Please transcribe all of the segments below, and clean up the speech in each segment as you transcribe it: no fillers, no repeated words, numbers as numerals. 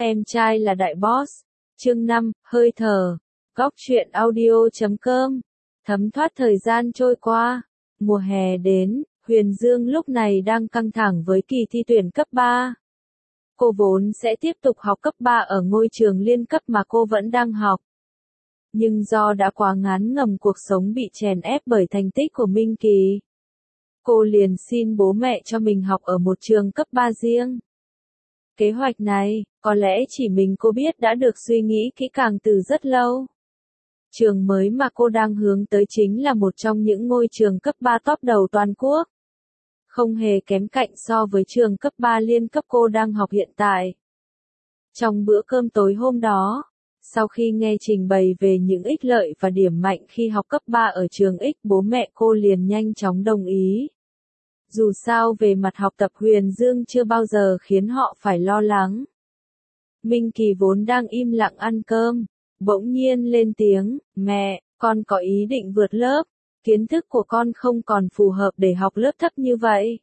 Em trai là đại boss. Chương 5, hơi thở. Góc truyện audio.com. Thấm thoát thời gian trôi qua. Mùa hè đến, Huyền Dương lúc này đang căng thẳng với kỳ thi tuyển cấp 3. Cô vốn sẽ tiếp tục học cấp 3 ở ngôi trường liên cấp mà cô vẫn đang học. Nhưng do đã quá ngán ngẩm cuộc sống bị chèn ép bởi thành tích của Minh Kỳ, cô liền xin bố mẹ cho mình học ở một trường cấp 3 riêng. Kế hoạch này, có lẽ chỉ mình cô biết đã được suy nghĩ kỹ càng từ rất lâu. Trường mới mà cô đang hướng tới chính là một trong những ngôi trường cấp 3 top đầu toàn quốc. Không hề kém cạnh so với trường cấp 3 liên cấp cô đang học hiện tại. Trong bữa cơm tối hôm đó, sau khi nghe trình bày về những ích lợi và điểm mạnh khi học cấp 3 ở trường X, bố mẹ cô liền nhanh chóng đồng ý. Dù sao về mặt học tập Huyền Dương chưa bao giờ khiến họ phải lo lắng. Minh Kỳ vốn đang im lặng ăn cơm, bỗng nhiên lên tiếng, mẹ, con có ý định vượt lớp, kiến thức của con không còn phù hợp để học lớp thấp như vậy.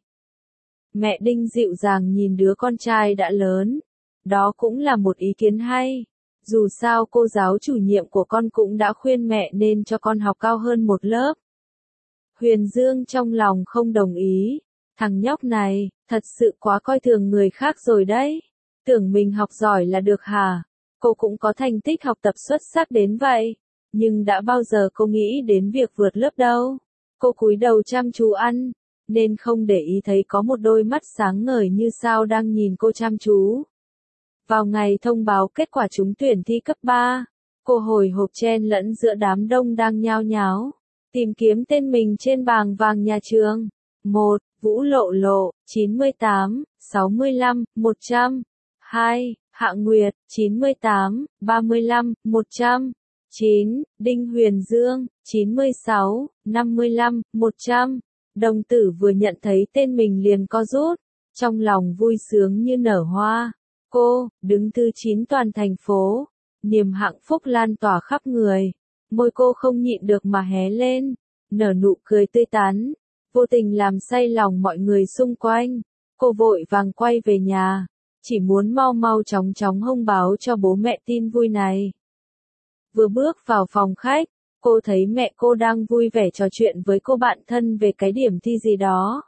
Mẹ Đinh dịu dàng nhìn đứa con trai đã lớn, đó cũng là một ý kiến hay. Dù sao cô giáo chủ nhiệm của con cũng đã khuyên mẹ nên cho con học cao hơn một lớp. Huyền Dương trong lòng không đồng ý, thằng nhóc này, thật sự quá coi thường người khác rồi đấy. Tưởng mình học giỏi là được hả? Cô cũng có thành tích học tập xuất sắc đến vậy, nhưng đã bao giờ cô nghĩ đến việc vượt lớp đâu. Cô cúi đầu chăm chú ăn, nên không để ý thấy có một đôi mắt sáng ngời như sao đang nhìn cô chăm chú. Vào ngày thông báo kết quả trúng tuyển thi cấp 3, cô hồi hộp chen lẫn giữa đám đông đang nhao nháo, tìm kiếm tên mình trên bảng vàng nhà trường. 1. Vũ Lộ Lộ, 98, 65, 100. 2. Hạ Nguyệt, 98, 35, 100. 9. Đinh Huyền Dương, 96, 55, 100. Đồng tử vừa nhận thấy tên mình liền co rút, trong lòng vui sướng như nở hoa. Cô, đứng thứ 9 toàn thành phố, niềm hạnh phúc lan tỏa khắp người. Môi cô không nhịn được mà hé lên, nở nụ cười tươi tắn, vô tình làm say lòng mọi người xung quanh. Cô vội vàng quay về nhà, chỉ muốn mau mau chóng chóng thông báo cho bố mẹ tin vui này. Vừa bước vào phòng khách, cô thấy mẹ cô đang vui vẻ trò chuyện với cô bạn thân về cái điểm thi gì đó.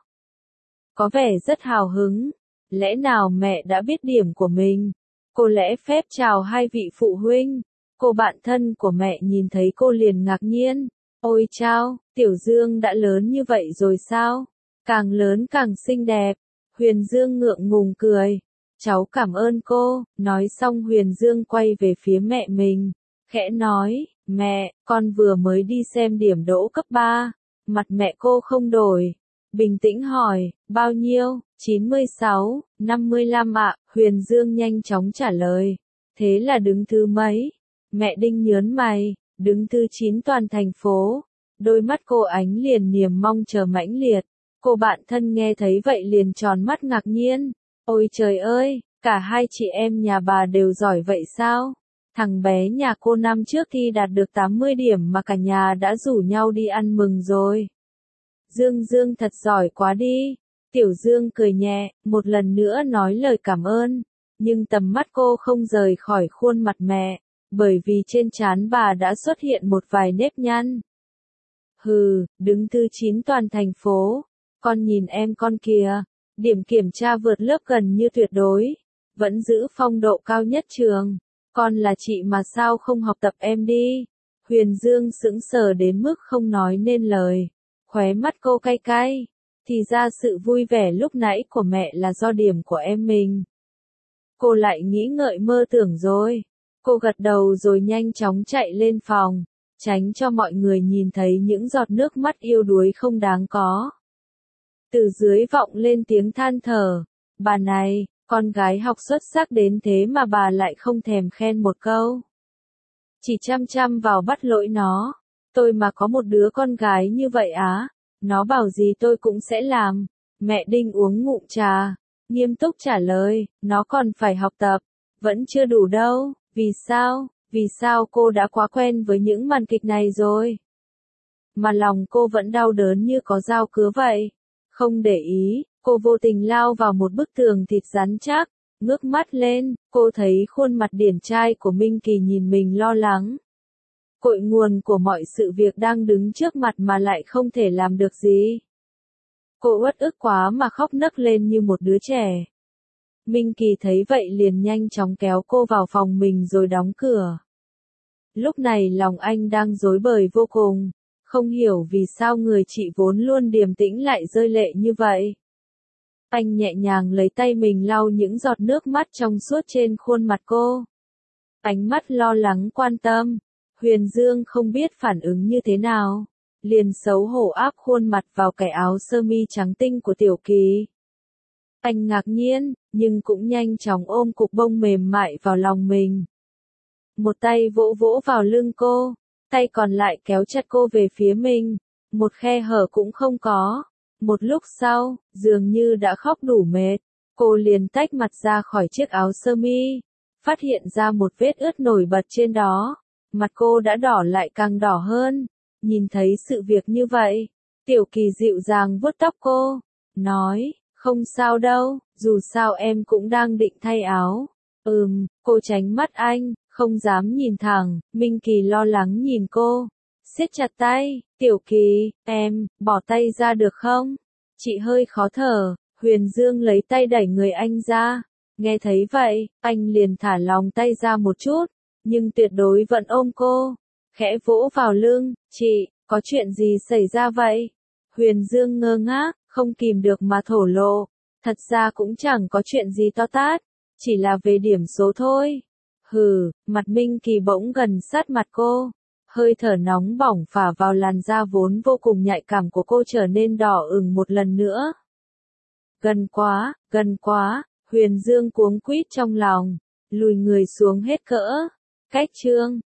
Có vẻ rất hào hứng. Lẽ nào mẹ đã biết điểm của mình? Cô lễ phép chào hai vị phụ huynh. Cô bạn thân của mẹ nhìn thấy cô liền ngạc nhiên. Ôi chao, Tiểu Dương đã lớn như vậy rồi sao? Càng lớn càng xinh đẹp. Huyền Dương ngượng ngùng cười. Cháu cảm ơn cô. Nói xong Huyền Dương quay về phía mẹ mình, khẽ nói, mẹ, con vừa mới đi xem điểm đỗ cấp 3. Mặt mẹ cô không đổi, bình tĩnh hỏi, bao nhiêu? 96, 55 ạ. Huyền Dương nhanh chóng trả lời. Thế là đứng thứ mấy? Mẹ Đinh nhớn mày, đứng thứ 9 toàn thành phố. Đôi mắt cô ánh liền niềm mong chờ mãnh liệt. Cô bạn thân nghe thấy vậy liền tròn mắt ngạc nhiên. Ôi trời ơi, cả hai chị em nhà bà đều giỏi vậy sao? Thằng bé nhà cô năm trước thi đạt được 80 điểm mà cả nhà đã rủ nhau đi ăn mừng rồi. Dương Dương thật giỏi quá đi. Tiểu Dương cười nhẹ, một lần nữa nói lời cảm ơn, nhưng tầm mắt cô không rời khỏi khuôn mặt mẹ, bởi vì trên trán bà đã xuất hiện một vài nếp nhăn. Hừ, đứng thứ 9 toàn thành phố, con nhìn em con kìa, điểm kiểm tra vượt lớp gần như tuyệt đối, vẫn giữ phong độ cao nhất trường, con là chị mà sao không học tập em đi. Huyền Dương sững sờ đến mức không nói nên lời, khóe mắt cô cay cay. Thì ra sự vui vẻ lúc nãy của mẹ là do điểm của em mình. Cô lại nghĩ ngợi mơ tưởng rồi. Cô gật đầu rồi nhanh chóng chạy lên phòng, tránh cho mọi người nhìn thấy những giọt nước mắt yêu đuối không đáng có. Từ dưới vọng lên tiếng than thở. Bà này, con gái học xuất sắc đến thế mà bà lại không thèm khen một câu. Chỉ chăm chăm vào bắt lỗi nó. Tôi mà có một đứa con gái như vậy á. Nó bảo gì tôi cũng sẽ làm. Mẹ Đinh uống ngụm trà, nghiêm túc trả lời, nó còn phải học tập, vẫn chưa đủ đâu. Vì sao? Vì sao cô đã quá quen với những màn kịch này rồi? Mà lòng cô vẫn đau đớn như có dao cứa vậy. Không để ý, cô vô tình lao vào một bức tường thịt rắn chắc, Ngước mắt lên, cô thấy khuôn mặt điển trai của Minh Kỳ nhìn mình lo lắng. Cội nguồn của mọi sự việc đang đứng trước mặt mà lại không thể làm được gì. Cô uất ức quá mà khóc nấc lên như một đứa trẻ. Minh Kỳ thấy vậy liền nhanh chóng kéo cô vào phòng mình rồi đóng cửa. Lúc này lòng anh đang rối bời vô cùng, không hiểu vì sao người chị vốn luôn điềm tĩnh lại rơi lệ như vậy. Anh nhẹ nhàng lấy tay mình lau những giọt nước mắt trong suốt trên khuôn mặt cô. Ánh mắt lo lắng quan tâm, Huyền Dương không biết phản ứng như thế nào, liền xấu hổ áp khuôn mặt vào cái áo sơ mi trắng tinh của Tiểu Kỳ. Anh ngạc nhiên, nhưng cũng nhanh chóng ôm cục bông mềm mại vào lòng mình. Một tay vỗ vỗ vào lưng cô, tay còn lại kéo chặt cô về phía mình, một khe hở cũng không có. Một lúc sau, dường như đã khóc đủ mệt, cô liền tách mặt ra khỏi chiếc áo sơ mi, phát hiện ra một vết ướt nổi bật trên đó. Mặt cô đã đỏ lại càng đỏ hơn. Nhìn thấy sự việc như vậy, Tiểu Kỳ dịu dàng vuốt tóc cô, nói, không sao đâu, dù sao em cũng đang định thay áo. Cô tránh mắt anh, không dám nhìn thẳng. Minh Kỳ lo lắng nhìn cô, siết chặt tay. Tiểu Kỳ, em, bỏ tay ra được không? Chị hơi khó thở. Huyền Dương lấy tay đẩy người anh ra. Nghe thấy vậy, anh liền thả lòng tay ra một chút, nhưng tuyệt đối vẫn ôm cô, khẽ vỗ vào lưng. Chị, có chuyện gì xảy ra vậy? Huyền Dương ngơ ngác, không kìm được mà thổ lộ. Thật ra cũng chẳng có chuyện gì to tát, chỉ là về điểm số thôi. Mặt Minh Kỳ bỗng gần sát mặt cô. Hơi thở nóng bỏng phả vào làn da vốn vô cùng nhạy cảm của cô trở nên đỏ ửng một lần nữa. Gần quá, Huyền Dương cuống quýt trong lòng, lùi người xuống hết cỡ. Cách chương